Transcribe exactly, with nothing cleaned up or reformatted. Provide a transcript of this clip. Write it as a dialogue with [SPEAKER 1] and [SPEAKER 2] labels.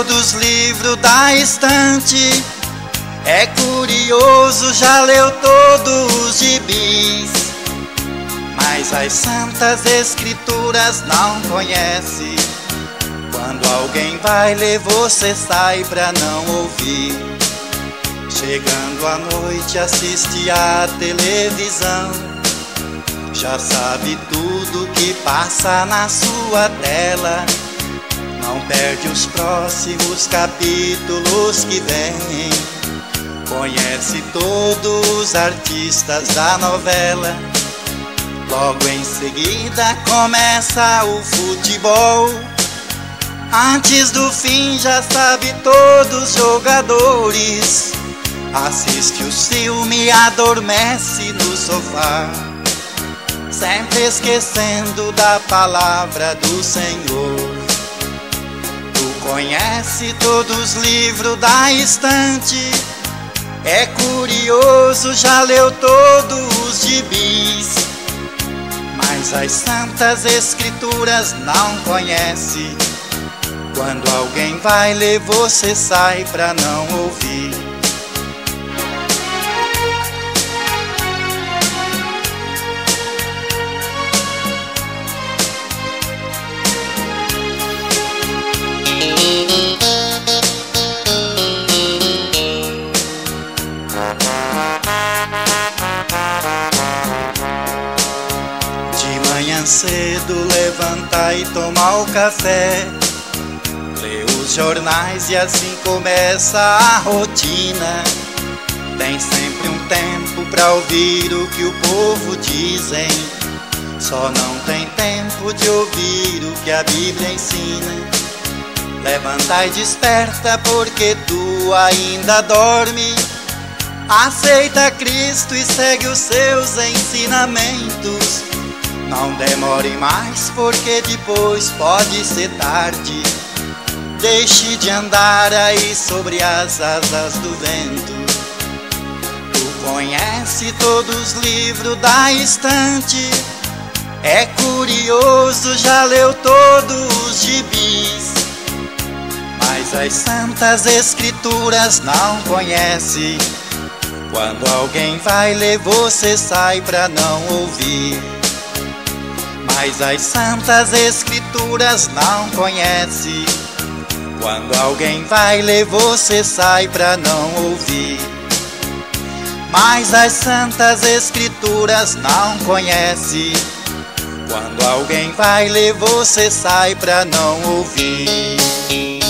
[SPEAKER 1] todos os livros da estante. É curioso, já leu todos os gibis, mas as santas escrituras não conhece. Quando alguém vai ler, você sai pra não ouvir. Chegando à noite, assiste à televisão, já sabe tudo que passa na sua tela. Não perde os próximos capítulos que vêm. Conhece todos os artistas da novela. Logo em seguida começa o futebol. Antes do fim já sabe todos os jogadores. Assiste o filme e adormece no sofá, sempre esquecendo da palavra do Senhor. Tu conhece todos os livros da estante. É curioso, já leu todos os gibis, mas as santas escrituras não conhece. Quando alguém vai ler, você sai pra não ouvir. De manhã cedo levanta e toma o café, lê os jornais e assim começa a rotina. Tem sempre um tempo pra ouvir o que o povo dizem, só não tem tempo de ouvir o que a Bíblia ensina. Levanta e desperta porque tu ainda dorme. Aceita Cristo e segue os seus ensinamentos. Não demore mais porque depois pode ser tarde. Deixe de andar aí sobre as asas do vento. Tu conhece todos os livros da estante. É curioso, já leu todos os gibis, mas as santas escrituras não conhece. Quando alguém vai ler, você sai pra não ouvir. Mas as santas escrituras não conhece. Quando alguém vai ler, você sai pra não ouvir. Mas as santas escrituras não conhece. Quando alguém vai ler, você sai pra não ouvir.